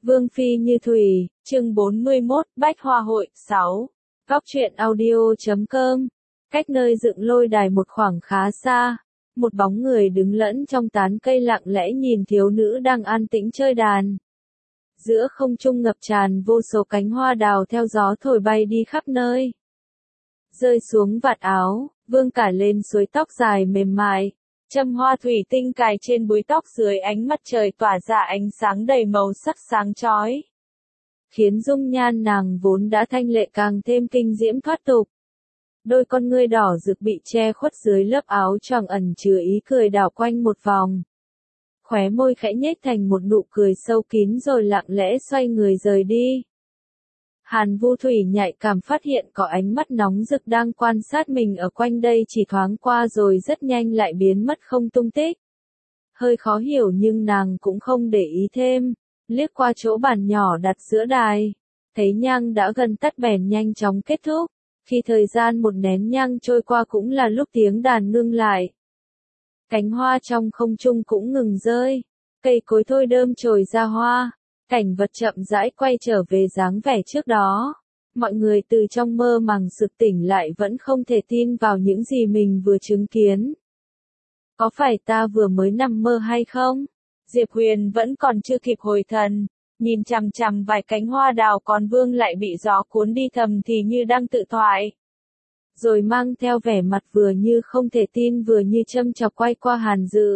Vương phi như thủy, chương 41, Bách Hoa hội, 6. Góc truyện audio.com. Cách nơi dựng lôi đài một khoảng khá xa, một bóng người đứng lẫn trong tán cây lặng lẽ nhìn thiếu nữ đang an tĩnh chơi đàn. Giữa không trung ngập tràn vô số cánh hoa đào theo gió thổi bay đi khắp nơi. Rơi xuống vạt áo, vương cả lên suối tóc dài mềm mại. Châm hoa thủy tinh cài trên búi tóc dưới ánh mặt trời tỏa ra ánh sáng đầy màu sắc sáng chói, khiến dung nhan nàng vốn đã thanh lệ càng thêm kinh diễm thoát tục. Đôi con ngươi đỏ rực bị che khuất dưới lớp áo choàng ẩn chứa ý cười đảo quanh một vòng. Khóe môi khẽ nhếch thành một nụ cười sâu kín rồi lặng lẽ xoay người rời đi. Hàn Vu Thủy nhạy cảm phát hiện có ánh mắt nóng rực đang quan sát mình ở quanh đây chỉ thoáng qua rồi rất nhanh lại biến mất không tung tích. Hơi khó hiểu nhưng nàng cũng không để ý thêm, liếc qua chỗ bàn nhỏ đặt giữa đài, thấy nhang đã gần tắt bèn nhanh chóng kết thúc. Khi thời gian một nén nhang trôi qua cũng là lúc tiếng đàn ngưng lại. Cánh hoa trong không trung cũng ngừng rơi, cây cối thôi đơm chồi ra hoa. Cảnh vật chậm rãi quay trở về dáng vẻ trước đó. Mọi người từ trong mơ màng sực tỉnh lại vẫn không thể tin vào những gì mình vừa chứng kiến. Có phải ta vừa mới nằm mơ hay không? Diệp Huyền vẫn còn chưa kịp hồi thần, nhìn chằm chằm vài cánh hoa đào còn vương lại bị gió cuốn đi thầm thì như đang tự thoại. Rồi mang theo vẻ mặt vừa như không thể tin vừa như châm chọc quay qua Hàn Dự.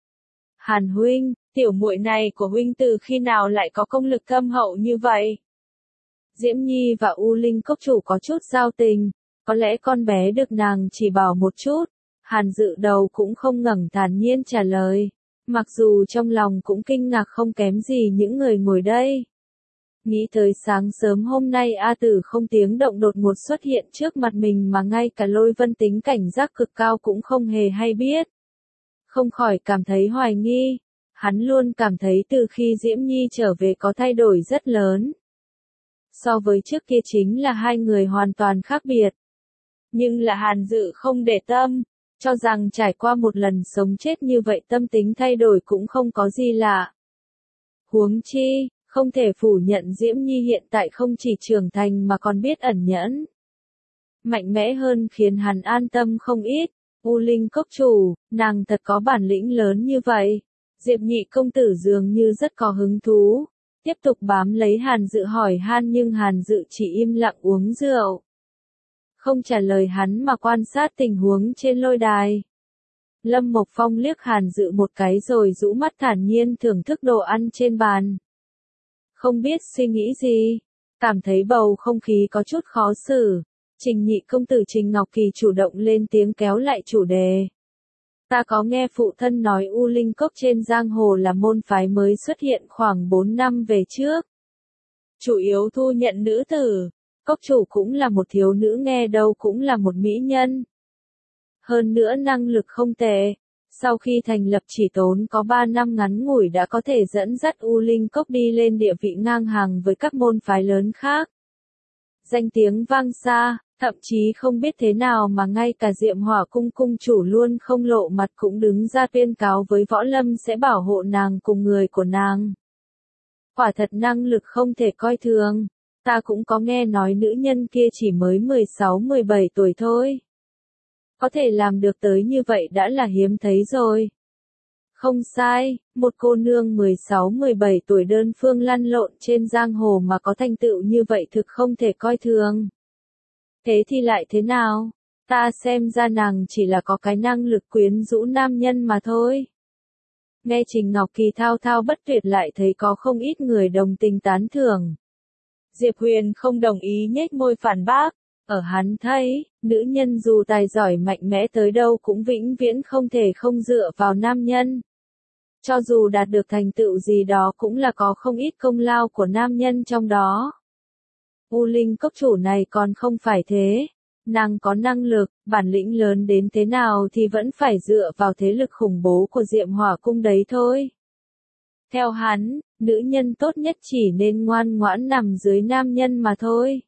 Hàn huynh, tiểu muội này của huynh từ khi nào lại có công lực thâm hậu như vậy? Diễm Nhi và U Linh cốc chủ có chút giao tình, có lẽ con bé được nàng chỉ bảo một chút. Hàn Dự đầu cũng không ngẩng thản nhiên trả lời, mặc dù trong lòng cũng kinh ngạc không kém gì những người ngồi đây. Nghĩ tới sáng sớm hôm nay A Tử không tiếng động đột ngột xuất hiện trước mặt mình mà ngay cả Lôi Vân tính cảnh giác cực cao cũng không hề hay biết. Không khỏi cảm thấy hoài nghi, hắn luôn cảm thấy từ khi Diễm Nhi trở về có thay đổi rất lớn. So với trước kia chính là hai người hoàn toàn khác biệt. Nhưng là Hàn Dự không để tâm, cho rằng trải qua một lần sống chết như vậy tâm tính thay đổi cũng không có gì lạ. Huống chi, không thể phủ nhận Diễm Nhi hiện tại không chỉ trưởng thành mà còn biết ẩn nhẫn. Mạnh mẽ hơn khiến hắn an tâm không ít. U Linh cốc chủ, nàng thật có bản lĩnh lớn như vậy. Diệp Nhị công tử dường như rất có hứng thú, tiếp tục bám lấy Hàn Dự hỏi han nhưng Hàn Dự chỉ im lặng uống rượu. Không trả lời hắn mà quan sát tình huống trên lôi đài. Lâm Mộc Phong liếc Hàn Dự một cái rồi rũ mắt thản nhiên thưởng thức đồ ăn trên bàn. Không biết suy nghĩ gì, cảm thấy bầu không khí có chút khó xử. Trình Nhị công tử Trình Ngọc Kỳ chủ động lên tiếng kéo lại chủ đề. Ta có nghe phụ thân nói U Linh Cốc trên giang hồ là môn phái mới xuất hiện khoảng 4 năm về trước. Chủ yếu thu nhận nữ tử, cốc chủ cũng là một thiếu nữ nghe đâu cũng là một mỹ nhân. Hơn nữa năng lực không tệ, sau khi thành lập chỉ tốn có 3 năm ngắn ngủi đã có thể dẫn dắt U Linh Cốc đi lên địa vị ngang hàng với các môn phái lớn khác. Danh tiếng vang xa, thậm chí không biết thế nào mà ngay cả Diệm Hỏa cung cung chủ luôn không lộ mặt cũng đứng ra tuyên cáo với Võ Lâm sẽ bảo hộ nàng cùng người của nàng. Quả thật năng lực không thể coi thường, ta cũng có nghe nói nữ nhân kia chỉ mới 16-17 tuổi thôi. Có thể làm được tới như vậy đã là hiếm thấy rồi. Không sai, một cô nương 16-17 tuổi đơn phương lăn lộn trên giang hồ mà có thành tựu như vậy thực không thể coi thường. Thế thì lại thế nào? Ta xem ra nàng chỉ là có cái năng lực quyến rũ nam nhân mà thôi. Nghe Trình Ngọc Kỳ thao thao bất tuyệt lại thấy có không ít người đồng tình tán thưởng. Diệp Huyền không đồng ý nhếch môi phản bác. Ở hắn thấy, nữ nhân dù tài giỏi mạnh mẽ tới đâu cũng vĩnh viễn không thể không dựa vào nam nhân. Cho dù đạt được thành tựu gì đó cũng là có không ít công lao của nam nhân trong đó. U Linh cốc chủ này còn không phải thế. Nàng có năng lực, bản lĩnh lớn đến thế nào thì vẫn phải dựa vào thế lực khủng bố của Diệm Hỏa cung đấy thôi. Theo hắn, nữ nhân tốt nhất chỉ nên ngoan ngoãn nằm dưới nam nhân mà thôi.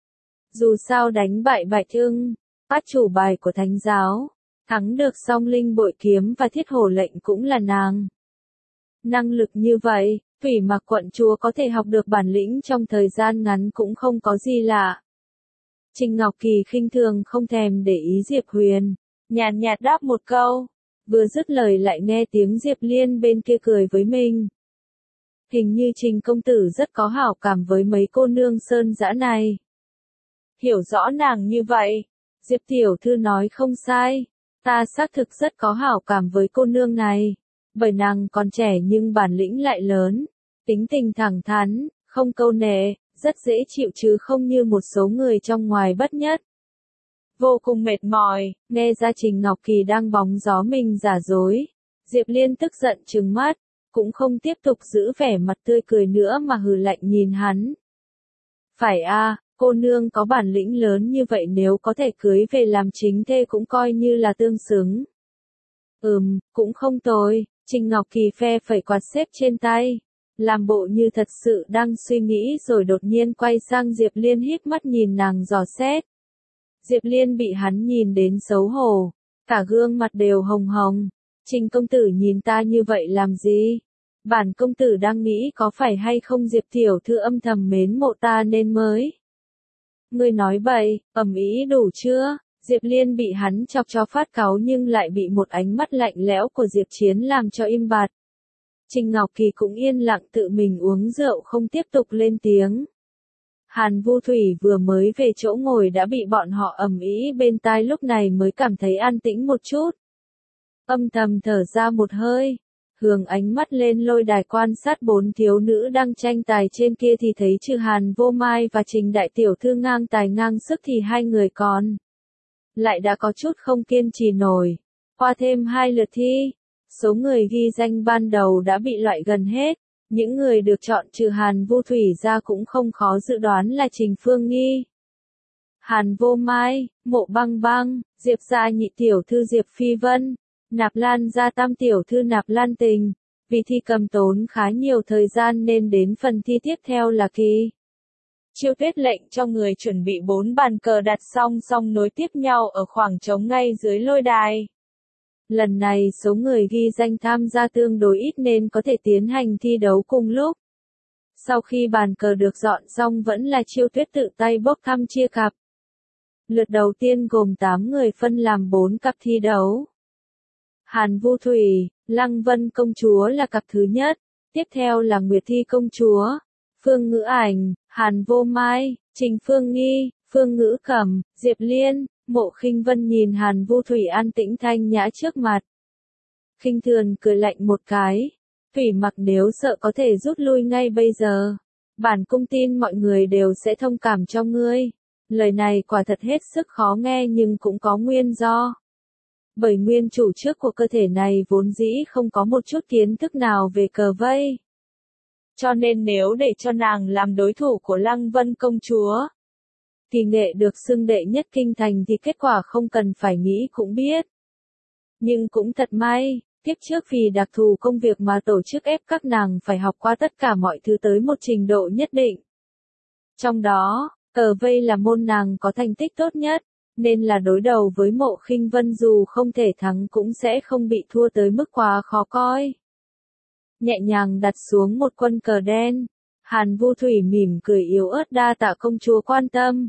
Dù sao đánh bại Bạch Ưng, át chủ bài của thánh giáo, thắng được Song Linh bội kiếm và Thiết Hổ lệnh cũng là nàng. Năng lực như vậy, Thủy Mặc quận chúa có thể học được bản lĩnh trong thời gian ngắn cũng không có gì lạ. Trình Ngọc Kỳ khinh thường không thèm để ý Diệp Huyền, nhàn nhạt đáp một câu, vừa dứt lời lại nghe tiếng Diệp Liên bên kia cười với mình. Hình như Trình công tử rất có hảo cảm với mấy cô nương sơn dã này. Hiểu rõ nàng như vậy, Diệp tiểu thư nói không sai, ta xác thực rất có hảo cảm với cô nương này, bởi nàng còn trẻ nhưng bản lĩnh lại lớn, tính tình thẳng thắn, không câu nệ, rất dễ chịu chứ không như một số người trong ngoài bất nhất. Vô cùng mệt mỏi, nghe ra Trình Ngọc Kỳ đang bóng gió mình giả dối. Diệp Liên tức giận trừng mắt, cũng không tiếp tục giữ vẻ mặt tươi cười nữa mà hừ lạnh nhìn hắn. Phải a, cô nương có bản lĩnh lớn như vậy nếu có thể cưới về làm chính thê cũng coi như là tương xứng. Cũng không tồi, Trình Ngọc Kỳ phe phẩy quạt xếp trên tay. Làm bộ như thật sự đang suy nghĩ rồi đột nhiên quay sang Diệp Liên híp mắt nhìn nàng dò xét. Diệp Liên bị hắn nhìn đến xấu hổ, cả gương mặt đều hồng hồng. Trình công tử nhìn ta như vậy làm gì? Bản công tử đang nghĩ có phải hay không Diệp tiểu thư âm thầm mến mộ ta nên mới. Ngươi nói bậy, ầm ĩ đủ chưa? Diệp Liên bị hắn chọc cho phát cáu nhưng lại bị một ánh mắt lạnh lẽo của Diệp Chiến làm cho im bặt. Trình Ngọc Kỳ cũng yên lặng tự mình uống rượu không tiếp tục lên tiếng. Hàn Vu Thủy vừa mới về chỗ ngồi đã bị bọn họ ầm ĩ bên tai lúc này mới cảm thấy an tĩnh một chút. Âm thầm thở ra một hơi, hướng ánh mắt lên lôi đài quan sát bốn thiếu nữ đang tranh tài trên kia thì thấy trừ Hàn Vô Mai và Trình đại tiểu thư ngang tài ngang sức thì hai người còn lại đã có chút không kiên trì nổi. Qua thêm 2 lượt thi, số người ghi danh ban đầu đã bị loại gần hết. Những người được chọn trừ Hàn Vu Thủy ra cũng không khó dự đoán là Trình Phương Nghi, Hàn Vô Mai, Mộ Băng Băng, Diệp gia nhị tiểu thư Diệp Phi Vân, Nạp Lan gia tam tiểu thư Nạp Lan Tình. Vì thi cầm tốn khá nhiều thời gian nên đến phần thi tiếp theo là Kỳ Chiêu Tuyết lệnh cho người chuẩn bị 4 bàn cờ đặt song song nối tiếp nhau ở khoảng trống ngay dưới lôi đài. Lần này số người ghi danh tham gia tương đối ít nên có thể tiến hành thi đấu cùng lúc. Sau khi bàn cờ được dọn xong vẫn là Chiêu Tuyết tự tay bốc thăm chia cặp. Lượt đầu tiên gồm 8 người phân làm 4 cặp thi đấu. Hàn Vu Thủy, Lăng Vân công chúa là cặp thứ nhất, tiếp theo là Nguyệt Thi công chúa, Phương Ngữ Ảnh, Hàn Vô Mai, Trình Phương Nghi, Phương Ngữ Cẩm, Diệp Liên. Mộ Khinh Vân nhìn Hàn Vu Thủy an tĩnh thanh nhã trước mặt. Khinh thường cười lạnh một cái. Thủy Mặc nếu sợ có thể rút lui ngay bây giờ. Bản cung tin mọi người đều sẽ thông cảm cho ngươi. Lời này quả thật hết sức khó nghe nhưng cũng có nguyên do. Bởi nguyên chủ trước của cơ thể này vốn dĩ không có một chút kiến thức nào về cờ vây. Cho nên nếu để cho nàng làm đối thủ của Lăng Vân công chúa, thì nghệ được xưng đệ nhất kinh thành thì kết quả không cần phải nghĩ cũng biết. Nhưng cũng thật may, tiếp trước vì đặc thù công việc mà tổ chức ép các nàng phải học qua tất cả mọi thứ tới một trình độ nhất định. Trong đó, cờ vây là môn nàng có thành tích tốt nhất, nên là đối đầu với Mộ Khinh Vân dù không thể thắng cũng sẽ không bị thua tới mức quá khó coi. Nhẹ nhàng đặt xuống một quân cờ đen, Hàn Vu Thủy mỉm cười yếu ớt đa tạ công chúa quan tâm.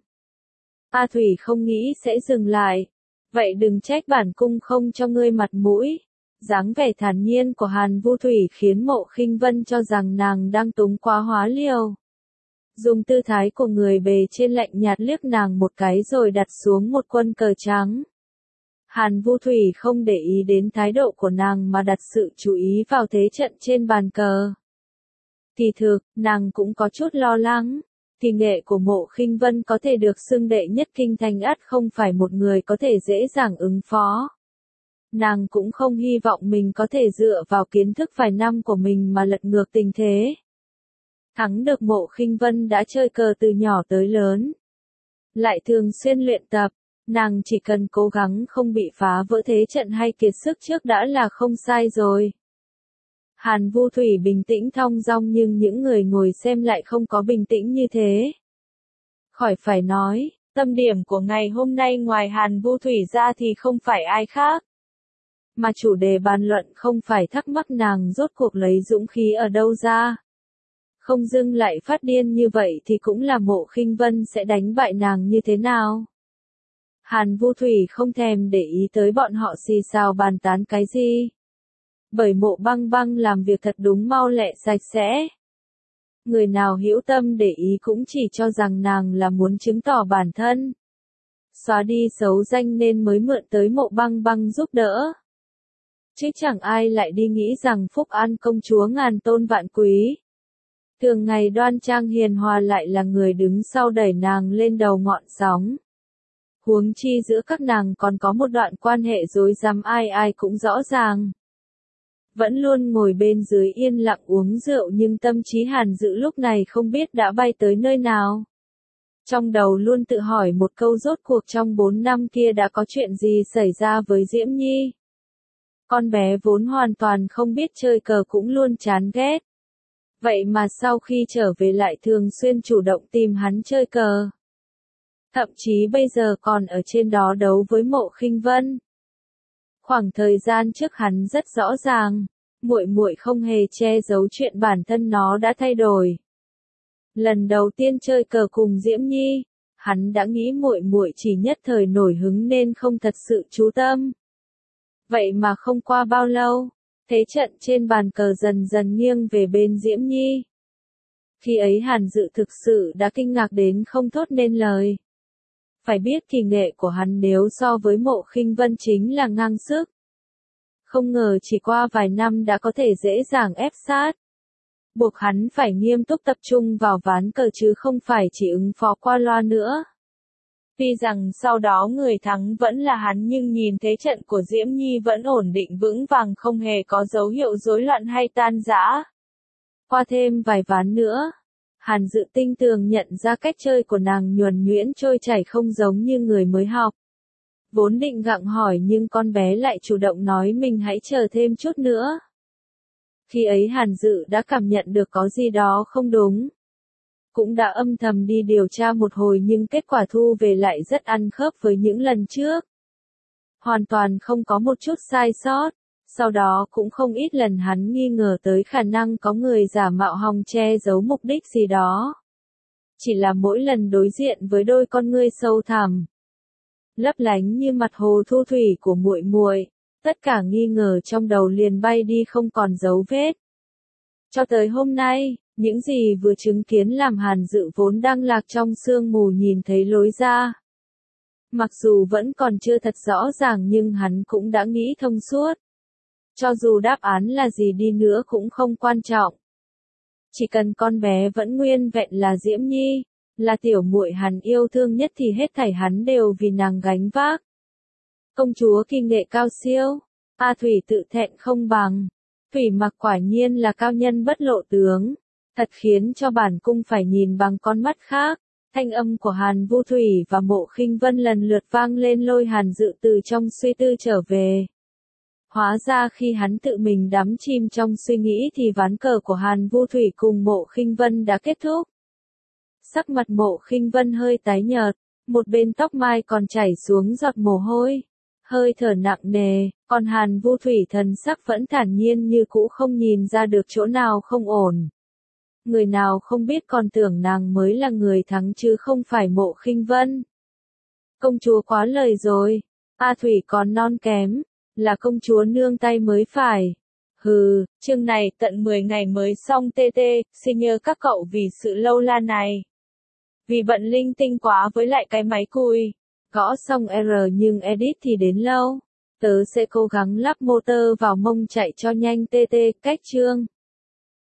A Thủy không nghĩ sẽ dừng lại. Vậy đừng trách bản cung không cho ngươi mặt mũi. Dáng vẻ thản nhiên của Hàn Vu Thủy khiến Mộ Khinh Vân cho rằng nàng đang túng quá hóa liều. Dùng tư thái của người bề trên lạnh nhạt liếc nàng một cái rồi đặt xuống một quân cờ trắng. Hàn Vu Thủy không để ý đến thái độ của nàng mà đặt sự chú ý vào thế trận trên bàn cờ. Kỳ thực, nàng cũng có chút lo lắng. Thì nghệ của Mộ Khinh Vân có thể được xưng đệ nhất kinh thành ắt không phải một người có thể dễ dàng ứng phó. Nàng cũng không hy vọng mình có thể dựa vào kiến thức vài năm của mình mà lật ngược tình thế. Thắng được Mộ Khinh Vân đã chơi cờ từ nhỏ tới lớn. Lại thường xuyên luyện tập, nàng chỉ cần cố gắng không bị phá vỡ thế trận hay kiệt sức trước đã là không sai rồi. Hàn Vu Thủy bình tĩnh thong dong nhưng những người ngồi xem lại không có bình tĩnh như thế. Khỏi phải nói, tâm điểm của ngày hôm nay ngoài Hàn Vu Thủy ra thì không phải ai khác. Mà chủ đề bàn luận không phải thắc mắc nàng rốt cuộc lấy dũng khí ở đâu ra. Không dưng lại phát điên như vậy thì cũng là Mộ Khinh Vân sẽ đánh bại nàng như thế nào. Hàn Vu Thủy không thèm để ý tới bọn họ xì xào bàn tán cái gì. Bởi Mộ Băng Băng làm việc thật đúng mau lẹ sạch sẽ. Người nào hữu tâm để ý cũng chỉ cho rằng nàng là muốn chứng tỏ bản thân. Xóa đi xấu danh nên mới mượn tới Mộ Băng Băng giúp đỡ. Chứ chẳng ai lại đi nghĩ rằng Phúc An công chúa ngàn tôn vạn quý. Thường ngày đoan trang hiền hòa lại là người đứng sau đẩy nàng lên đầu ngọn sóng. Huống chi giữa các nàng còn có một đoạn quan hệ rối rắm ai ai cũng rõ ràng. Vẫn luôn ngồi bên dưới yên lặng uống rượu nhưng tâm trí Hàn Dự lúc này không biết đã bay tới nơi nào. Trong đầu luôn tự hỏi một câu rốt cuộc trong 4 năm kia đã có chuyện gì xảy ra với Diễm Nhi. Con bé vốn hoàn toàn không biết chơi cờ cũng luôn chán ghét. Vậy mà sau khi trở về lại thường xuyên chủ động tìm hắn chơi cờ. Thậm chí bây giờ còn ở trên đó đấu với Mộ Khinh Vân. Khoảng thời gian trước hắn rất rõ ràng, muội muội không hề che giấu chuyện bản thân nó đã thay đổi. Lần đầu tiên chơi cờ cùng Diễm Nhi, hắn đã nghĩ muội muội chỉ nhất thời nổi hứng nên không thật sự chú tâm. Vậy mà không qua bao lâu, thế trận trên bàn cờ dần dần nghiêng về bên Diễm Nhi. Khi ấy Hàn Dự thực sự đã kinh ngạc đến không thốt nên lời. Phải biết thì nghệ của hắn nếu so với Mộ Khinh Vân chính là ngang sức. Không ngờ chỉ qua vài năm đã có thể dễ dàng ép sát. Buộc hắn phải nghiêm túc tập trung vào ván cờ chứ không phải chỉ ứng phó qua loa nữa. Tuy rằng sau đó người thắng vẫn là hắn nhưng nhìn thế trận của Diễm Nhi vẫn ổn định vững vàng không hề có dấu hiệu rối loạn hay tan rã. Qua thêm vài ván nữa, Hàn Dự tinh tường nhận ra cách chơi của nàng nhuần nhuyễn trôi chảy không giống như người mới học. Vốn định gặng hỏi nhưng con bé lại chủ động nói mình hãy chờ thêm chút nữa. Khi ấy Hàn Dự đã cảm nhận được có gì đó không đúng. Cũng đã âm thầm đi điều tra một hồi nhưng kết quả thu về lại rất ăn khớp với những lần trước. Hoàn toàn không có một chút sai sót. Sau đó cũng không ít lần hắn nghi ngờ tới khả năng có người giả mạo hòng che giấu mục đích gì đó. Chỉ là mỗi lần đối diện với đôi con ngươi sâu thẳm, lấp lánh như mặt hồ thu thủy của muội muội, tất cả nghi ngờ trong đầu liền bay đi không còn dấu vết. Cho tới hôm nay, những gì vừa chứng kiến làm Hàn Dự vốn đang lạc trong sương mù nhìn thấy lối ra. Mặc dù vẫn còn chưa thật rõ ràng nhưng hắn cũng đã nghĩ thông suốt. Cho dù đáp án là gì đi nữa cũng không quan trọng. Chỉ cần con bé vẫn nguyên vẹn là Diễm Nhi, là tiểu muội hắn yêu thương nhất thì hết thảy hắn đều vì nàng gánh vác. Công chúa kỳ nghệ cao siêu, A Thủy tự thẹn không bằng. Thủy Mặc quả nhiên là cao nhân bất lộ tướng, thật khiến cho bản cung phải nhìn bằng con mắt khác. Thanh âm của Hàn Vu Thủy và Mộ Khinh Vân lần lượt vang lên lôi Hàn Dự từ trong suy tư trở về. Hóa ra khi hắn tự mình đắm chìm trong suy nghĩ thì ván cờ của Hàn Vu Thủy cùng Mộ Khinh Vân đã kết thúc. Sắc mặt Mộ Khinh Vân hơi tái nhợt, một bên tóc mai còn chảy xuống giọt mồ hôi, hơi thở nặng nề, còn Hàn Vu Thủy thần sắc vẫn thản nhiên như cũ không nhìn ra được chỗ nào không ổn. Người nào không biết còn tưởng nàng mới là người thắng chứ không phải Mộ Khinh Vân. Công chúa quá lời rồi, A Thủy còn non kém. Là công chúa nương tay mới phải. Hừ, chương này tận 10 ngày mới xong TT, xin nhớ các cậu vì sự lâu la này. Vì bận linh tinh quá với lại cái máy cùi. Gõ xong R nhưng edit thì đến lâu. Tớ sẽ cố gắng lắp motor vào mông chạy cho nhanh TT, cách chương.